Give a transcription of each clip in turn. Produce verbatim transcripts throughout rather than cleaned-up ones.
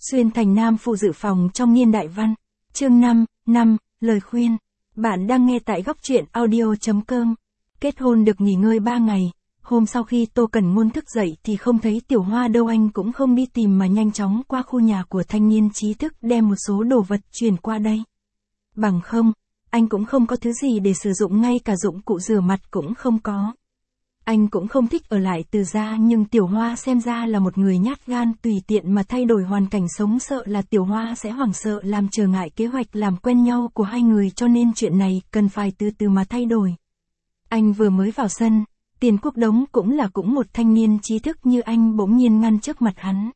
Xuyên thành nam phụ dự phòng trong niên đại văn. Chương năm, năm, lời khuyên. Bạn đang nghe tại góc truyện audio.com. Kết hôn được nghỉ ngơi ba ngày. Hôm sau khi Tô Cẩn Ngôn thức dậy thì không thấy Tiểu Hoa đâu, anh cũng không đi tìm mà nhanh chóng qua khu nhà của thanh niên trí thức đem một số đồ vật chuyển qua đây. Bằng không, anh cũng không có thứ gì để sử dụng, ngay cả dụng cụ rửa mặt cũng không có. Anh cũng không thích ở lại Từ gia, nhưng Tiểu Hoa xem ra là một người nhát gan, tùy tiện mà thay đổi hoàn cảnh sống, sợ là Tiểu Hoa sẽ hoảng sợ làm trở ngại kế hoạch làm quen nhau của hai người, cho nên chuyện này cần phải từ từ mà thay đổi. Anh vừa mới vào sân, Tiền Quốc Đống cũng là cũng một thanh niên trí thức như anh bỗng nhiên ngăn trước mặt hắn.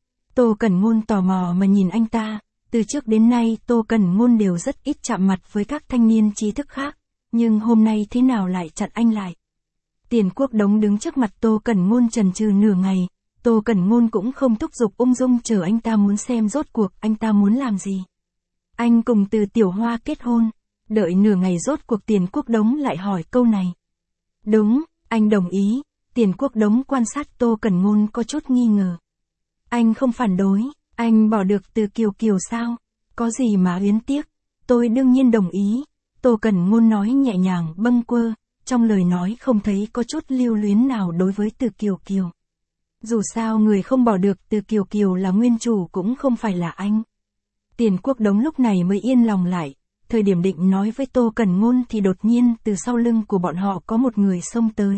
Tô Cẩn Ngôn tò mò mà nhìn anh ta, từ trước đến nay Tô Cẩn Ngôn đều rất ít chạm mặt với các thanh niên trí thức khác, nhưng hôm nay thế nào lại chặn anh lại. Tiền Quốc Đống đứng trước mặt Tô Cẩn Ngôn chần chừ nửa ngày, Tô Cẩn Ngôn cũng không thúc giục, ung dung chờ anh ta muốn xem rốt cuộc anh ta muốn làm gì. Anh cùng Từ Tiểu Hoa kết hôn, đợi nửa ngày rốt cuộc Tiền Quốc Đống lại hỏi câu này. Đúng, anh đồng ý. Tiền Quốc Đống quan sát Tô Cẩn Ngôn có chút nghi ngờ. Anh không phản đối, anh bỏ được Từ Kiều Kiều sao? Có gì mà luyến tiếc, tôi đương nhiên đồng ý. Tô Cẩn Ngôn nói nhẹ nhàng bâng quơ, trong lời nói không thấy có chút lưu luyến nào đối với Từ Kiều Kiều. Dù sao người không bỏ được Từ Kiều Kiều là nguyên chủ cũng không phải là anh. Tiền Quốc Đống lúc này mới yên lòng lại, thời điểm định nói với Tô Cẩn Ngôn thì đột nhiên từ sau lưng của bọn họ có một người xông tới.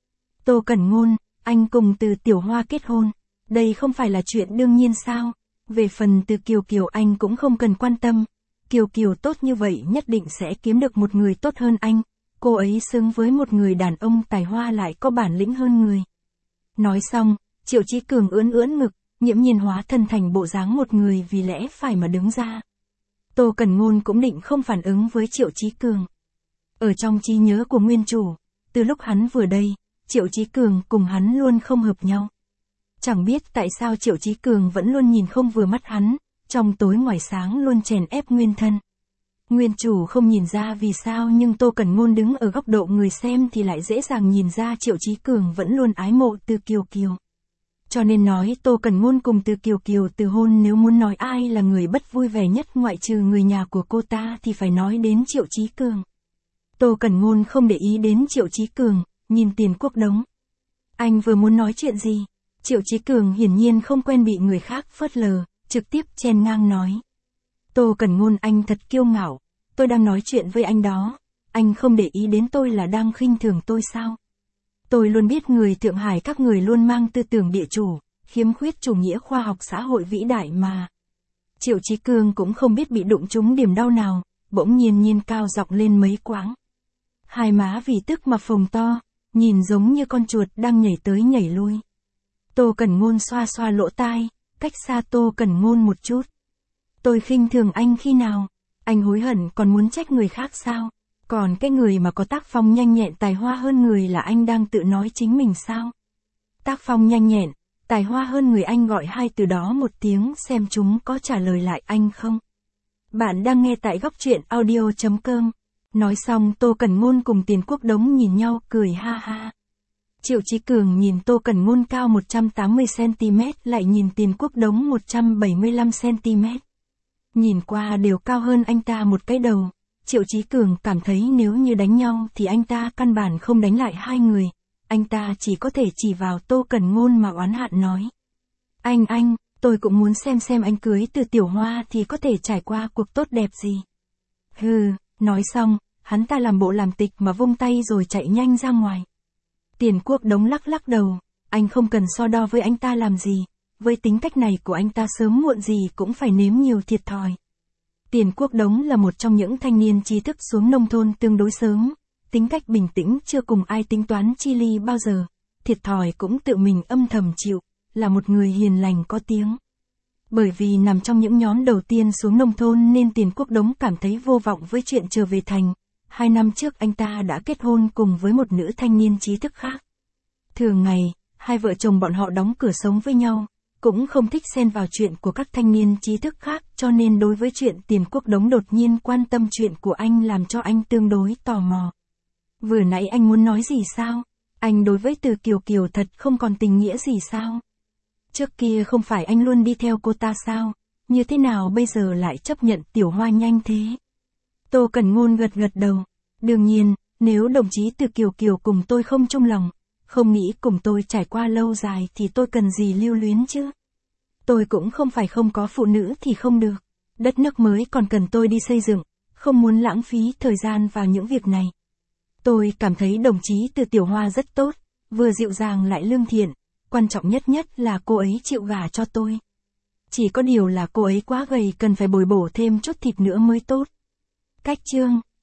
Tô Cẩn Ngôn, anh cùng Từ Tiểu Hoa kết hôn, đây không phải là chuyện đương nhiên sao? Về phần Từ Kiều Kiều anh cũng không cần quan tâm, Kiều Kiều tốt như vậy nhất định sẽ kiếm được một người tốt hơn anh. Cô ấy xứng với một người đàn ông tài hoa lại có bản lĩnh hơn người. Nói xong, Triệu Chí Cường ưỡn ưỡn ngực, nghiễm nhiên hóa thân thành bộ dáng một người vì lẽ phải mà đứng ra. Tô Cẩn Ngôn cũng định không phản ứng với Triệu Chí Cường. Ở trong trí nhớ của nguyên chủ, từ lúc hắn vừa đây, Triệu Chí Cường cùng hắn luôn không hợp nhau. Chẳng biết tại sao Triệu Chí Cường vẫn luôn nhìn không vừa mắt hắn, trong tối ngoài sáng luôn chèn ép nguyên thân. Nguyên chủ không nhìn ra vì sao, nhưng Tô Cẩn Ngôn đứng ở góc độ người xem thì lại dễ dàng nhìn ra Triệu Chí Cường vẫn luôn ái mộ Từ Kiều Kiều. Cho nên nói Tô Cẩn Ngôn cùng Từ Kiều Kiều từ hôn, nếu muốn nói ai là người bất vui vẻ nhất ngoại trừ người nhà của cô ta thì phải nói đến Triệu Chí Cường. Tô Cẩn Ngôn không để ý đến Triệu Chí Cường, nhìn Tiền Quốc Đống. Anh vừa muốn nói chuyện gì? Triệu Chí Cường hiển nhiên không quen bị người khác phớt lờ, trực tiếp chen ngang nói. Tô Cẩn Ngôn, anh thật kiêu ngạo, tôi đang nói chuyện với anh đó, anh không để ý đến tôi là đang khinh thường tôi sao? Tôi luôn biết người Thượng Hải các người luôn mang tư tưởng địa chủ, khiếm khuyết chủ nghĩa khoa học xã hội vĩ đại mà. Triệu Chí Cường cũng không biết bị đụng trúng điểm đau nào, bỗng nhiên nhiên cao giọng lên mấy quãng. Hai má vì tức mà phồng to, nhìn giống như con chuột đang nhảy tới nhảy lui. Tô Cẩn Ngôn xoa xoa lỗ tai, cách xa Tô Cẩn Ngôn một chút. Tôi khinh thường anh khi nào? Anh hối hận còn muốn trách người khác sao? Còn cái người mà có tác phong nhanh nhẹn tài hoa hơn người là anh đang tự nói chính mình sao? Tác phong nhanh nhẹn, tài hoa hơn người, anh gọi hai từ đó một tiếng xem chúng có trả lời lại anh không? Bạn đang nghe tại góc truyện audio.com. Nói xong Tô Cẩn Ngôn cùng Tiền Quốc Đống nhìn nhau cười ha ha. Triệu Chí Cường nhìn Tô Cẩn Ngôn cao một trăm tám mươi xăng-ti-mét lại nhìn Tiền Quốc Đống một trăm bảy mươi lăm xăng-ti-mét. Nhìn qua đều cao hơn anh ta một cái đầu. Triệu Chí Cường cảm thấy nếu như đánh nhau thì anh ta căn bản không đánh lại hai người. Anh ta chỉ có thể chỉ vào Tô Cẩn Ngôn mà oán hận nói. Anh anh, tôi cũng muốn xem xem anh cưới Từ Tiểu Hoa thì có thể trải qua cuộc tốt đẹp gì. Hừ, nói xong, hắn ta làm bộ làm tịch mà vung tay rồi chạy nhanh ra ngoài. Tiền Quốc Đống lắc lắc đầu, anh không cần so đo với anh ta làm gì. Với tính cách này của anh ta sớm muộn gì cũng phải nếm nhiều thiệt thòi. Tiền Quốc Đống là một trong những thanh niên trí thức xuống nông thôn tương đối sớm, tính cách bình tĩnh, chưa cùng ai tính toán chi ly bao giờ, thiệt thòi cũng tự mình âm thầm chịu, là một người hiền lành có tiếng. Bởi vì nằm trong những nhóm đầu tiên xuống nông thôn nên Tiền Quốc Đống cảm thấy vô vọng với chuyện trở về thành. Hai năm trước anh ta đã kết hôn cùng với một nữ thanh niên trí thức khác. Thường ngày, hai vợ chồng bọn họ đóng cửa sống với nhau, cũng không thích xen vào chuyện của các thanh niên trí thức khác, cho nên đối với chuyện Tiền Quốc Đống đột nhiên quan tâm chuyện của anh làm cho anh tương đối tò mò. Vừa nãy anh muốn nói gì sao? Anh đối với Từ Kiều Kiều thật không còn tình nghĩa gì sao? Trước kia không phải anh luôn đi theo cô ta sao? như thế nào bây giờ lại chấp nhận Tiểu Hoa nhanh thế? Tô Cẩn Ngôn gật gật đầu. Đương nhiên, nếu đồng chí Từ Kiều Kiều cùng tôi không chung lòng, không nghĩ cùng tôi trải qua lâu dài thì tôi cần gì lưu luyến chứ? Tôi cũng không phải không có phụ nữ thì không được. Đất nước mới còn cần tôi đi xây dựng, không muốn lãng phí thời gian vào những việc này. Tôi cảm thấy đồng chí Từ Tiểu Hoa rất tốt, vừa dịu dàng lại lương thiện, quan trọng nhất nhất là cô ấy chịu gả cho tôi. Chỉ có điều là cô ấy quá gầy, cần phải bồi bổ thêm chút thịt nữa mới tốt. Cách chương